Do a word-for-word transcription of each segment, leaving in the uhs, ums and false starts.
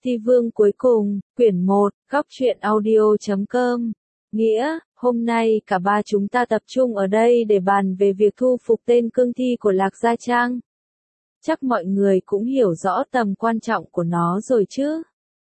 Thi vương cuối cùng, quyển một, góc truyện audio chấm com. Nghĩa, hôm nay cả ba chúng ta tập trung ở đây để bàn về việc thu phục tên cương thi của Lạc Gia Trang. Chắc mọi người cũng hiểu rõ tầm quan trọng của nó rồi chứ.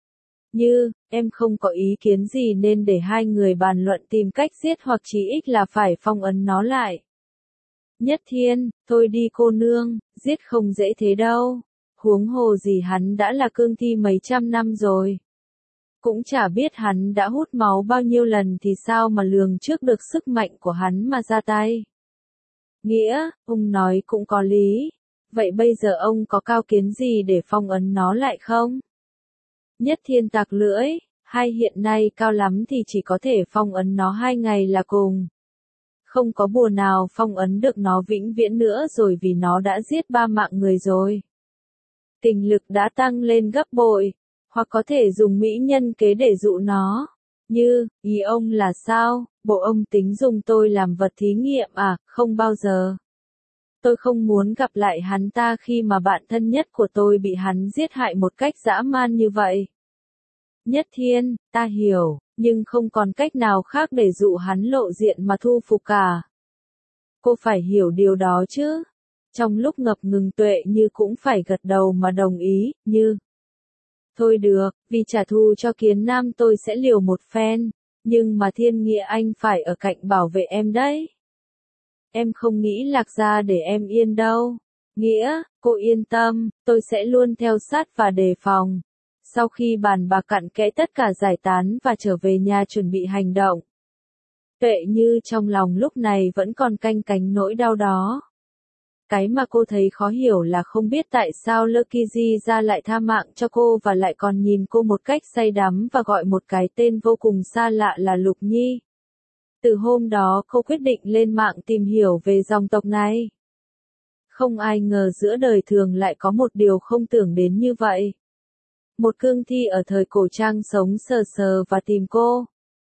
Như, em không có ý kiến gì nên để hai người bàn luận tìm cách giết hoặc chí ít là phải phong ấn nó lại. Nhất Thiên, thôi đi cô nương, giết không dễ thế đâu. Huống hồ gì hắn đã là cương thi mấy trăm năm rồi. Cũng chả biết hắn đã hút máu bao nhiêu lần thì sao mà lường trước được sức mạnh của hắn mà ra tay. Nghĩa, ông nói cũng có lý. Vậy bây giờ ông có cao kiến gì để phong ấn nó lại không? Nhất Thiên tặc lưỡi, hay hiện nay cao lắm thì chỉ có thể phong ấn nó hai ngày là cùng. Không có bùa nào phong ấn được nó vĩnh viễn nữa rồi vì nó đã giết ba mạng người rồi. Kình lực đã tăng lên gấp bội, hoặc có thể dùng mỹ nhân kế để dụ nó. Như, ý ông là sao, bộ ông tính dùng tôi làm vật thí nghiệm à, không bao giờ. Tôi không muốn gặp lại hắn ta khi mà bạn thân nhất của tôi bị hắn giết hại một cách dã man như vậy. Nhất Thiên, ta hiểu, nhưng không còn cách nào khác để dụ hắn lộ diện mà thu phục cả. Cô phải hiểu điều đó chứ. Trong lúc ngập ngừng Tuệ Như cũng phải gật đầu mà đồng ý, Như. Thôi được, vì trả thù cho Kiến Nam tôi sẽ liều một phen, nhưng mà Thiên Nghĩa anh phải ở cạnh bảo vệ em đấy. Em không nghĩ Lạc Gia để em yên đâu. Nghĩa, cô yên tâm, tôi sẽ luôn theo sát và đề phòng. Sau khi bàn bạc cặn kẽ tất cả giải tán và trở về nhà chuẩn bị hành động. Tuệ Như trong lòng lúc này vẫn còn canh cánh nỗi đau đó. Cái mà cô thấy khó hiểu là không biết tại sao Lucky ra lại tha mạng cho cô và lại còn nhìn cô một cách say đắm và gọi một cái tên vô cùng xa lạ là Lục Nhi. Từ hôm đó cô quyết định lên mạng tìm hiểu về dòng tộc này. Không ai ngờ giữa đời thường lại có một điều không tưởng đến như vậy. Một cương thi ở thời cổ trang sống sờ sờ và tìm cô.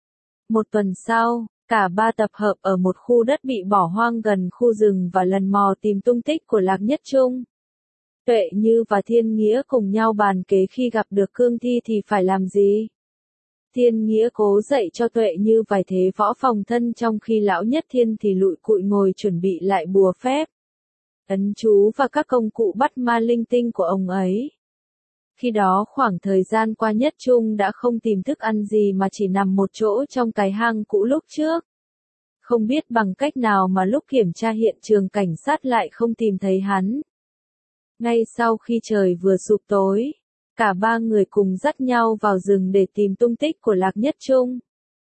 Một tuần sau, cả ba tập hợp ở một khu đất bị bỏ hoang gần khu rừng và lần mò tìm tung tích của Lạc Nhất Trung. Tuệ Như và Thiên Nghĩa cùng nhau bàn kế khi gặp được cương thi thì phải làm gì. Thiên Nghĩa cố dạy cho Tuệ Như vài thế võ phòng thân trong khi Lão Nhất Thiên thì lụi cụi ngồi chuẩn bị lại bùa phép, ấn chú và các công cụ bắt ma linh tinh của ông ấy. Khi đó khoảng thời gian qua Nhất Trung đã không tìm thức ăn gì mà chỉ nằm một chỗ trong cái hang cũ lúc trước. Không biết bằng cách nào mà lúc kiểm tra hiện trường cảnh sát lại không tìm thấy hắn. Ngay sau khi trời vừa sụp tối, cả ba người cùng dắt nhau vào rừng để tìm tung tích của Lạc Nhất Trung.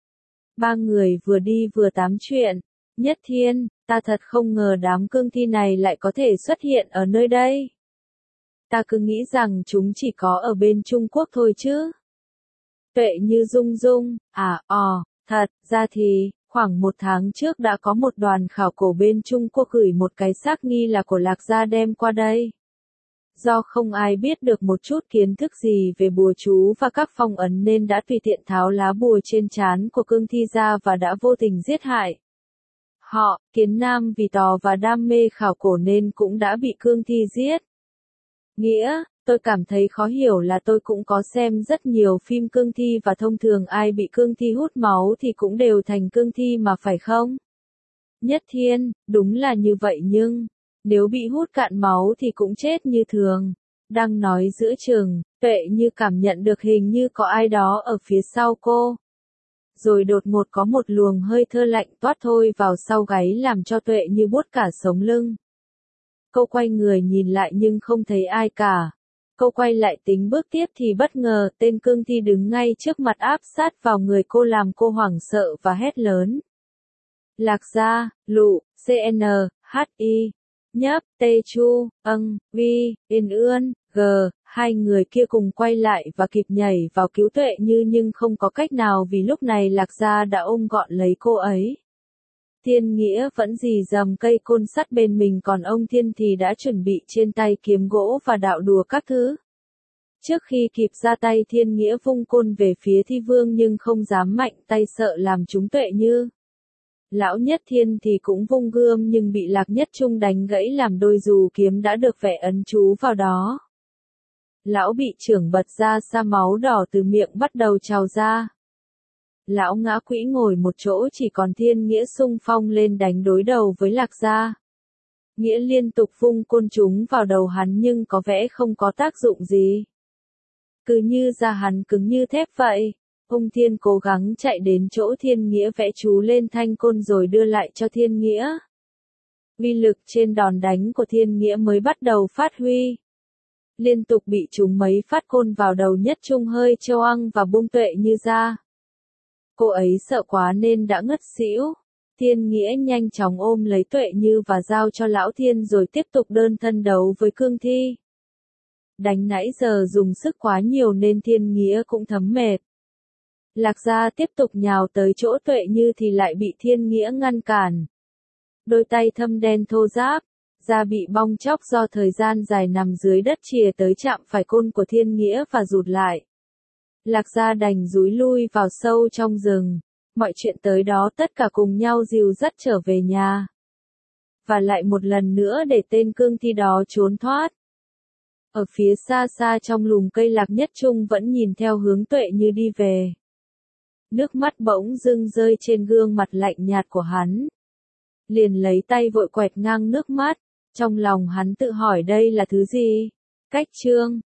Ba người vừa đi vừa tám chuyện. Nhất Thiên, ta thật không ngờ đám cương thi này lại có thể xuất hiện ở nơi đây. Ta cứ nghĩ rằng chúng chỉ có ở bên Trung Quốc thôi chứ. Tuệ Như rung rung, à, ò, thật, ra thì, khoảng một tháng trước đã có một đoàn khảo cổ bên Trung Quốc gửi một cái xác nghi là của Lạc Gia đem qua đây. Do không ai biết được một chút kiến thức gì về bùa chú và các phong ấn nên đã tùy tiện tháo lá bùa trên trán của cương thi ra và đã vô tình giết hại. Họ, Kiến Nam vì tò và đam mê khảo cổ nên cũng đã bị cương thi giết. Nghĩa, tôi cảm thấy khó hiểu là tôi cũng có xem rất nhiều phim cương thi và thông thường ai bị cương thi hút máu thì cũng đều thành cương thi mà phải không? Nhất Thiên, đúng là như vậy nhưng, nếu bị hút cạn máu thì cũng chết như thường. Đang nói giữa chừng, Tuệ Như cảm nhận được hình như có ai đó ở phía sau cô. Rồi đột ngột có một luồng hơi thơ lạnh toát thôi vào sau gáy làm cho Tuệ Như buốt cả sống lưng. Cô quay người nhìn lại nhưng không thấy ai cả. Cô quay lại tính bước tiếp thì bất ngờ tên cương thi đứng ngay trước mặt áp sát vào người cô làm cô hoảng sợ và hét lớn. Lạc Gia, Lụ, xê en, hát i, Nhấp, Tê Chu, Âng, Vi, Yên Ươn, G, hai người kia cùng quay lại và kịp nhảy vào cứu Tuệ Như nhưng không có cách nào vì lúc này Lạc Gia đã ôm gọn lấy cô ấy. Thiên Nghĩa vẫn dì dầm cây côn sắt bên mình còn ông Thiên thì đã chuẩn bị trên tay kiếm gỗ và đạo đùa các thứ. Trước khi kịp ra tay Thiên Nghĩa vung côn về phía Thi Vương nhưng không dám mạnh tay sợ làm trúng Tuệ Như. Lão Nhất Thiên thì cũng vung gươm nhưng bị Lạc Nhất Trung đánh gãy làm đôi dù kiếm đã được vẽ ấn chú vào đó. Lão bị trưởng bật ra xa, máu đỏ từ miệng bắt đầu trào ra. Lão ngã quỵ ngồi một chỗ, chỉ còn Thiên Nghĩa xung phong lên đánh đối đầu với Lạc Gia. Nghĩa liên tục vung côn trúng vào đầu hắn nhưng có vẻ không có tác dụng gì. Cứ như da hắn cứng như thép vậy. Ung Thiên cố gắng chạy đến chỗ Thiên Nghĩa vẽ chú lên thanh côn rồi đưa lại cho Thiên Nghĩa. Uy lực trên đòn đánh của Thiên Nghĩa mới bắt đầu phát huy. Liên tục bị trúng mấy phát côn vào đầu, Nhất Trung hơi trêu ăng và bung Tuệ Như ra. Cô ấy sợ quá nên đã ngất xỉu. Thiên Nghĩa nhanh chóng ôm lấy Tuệ Như và giao cho Lão Thiên rồi tiếp tục đơn thân đấu với cương thi. Đánh nãy giờ dùng sức quá nhiều nên Thiên Nghĩa cũng thấm mệt. Lạc Gia tiếp tục nhào tới chỗ Tuệ Như thì lại bị Thiên Nghĩa ngăn cản. Đôi tay thâm đen thô ráp, da bị bong tróc do thời gian dài nằm dưới đất chìa tới chạm phải côn của Thiên Nghĩa và rụt lại. Lạc Gia đành dúi lui vào sâu trong rừng. Mọi chuyện tới đó tất cả cùng nhau dìu dắt trở về nhà. Và lại một lần nữa để tên cương thi đó trốn thoát. Ở phía xa xa trong lùm cây, Lạc Nhất Trung vẫn nhìn theo hướng Tuệ Như đi về. Nước mắt bỗng dưng rơi trên gương mặt lạnh nhạt của hắn. Liền lấy tay vội quẹt ngang nước mắt. Trong lòng hắn tự hỏi đây là thứ gì? Cách chương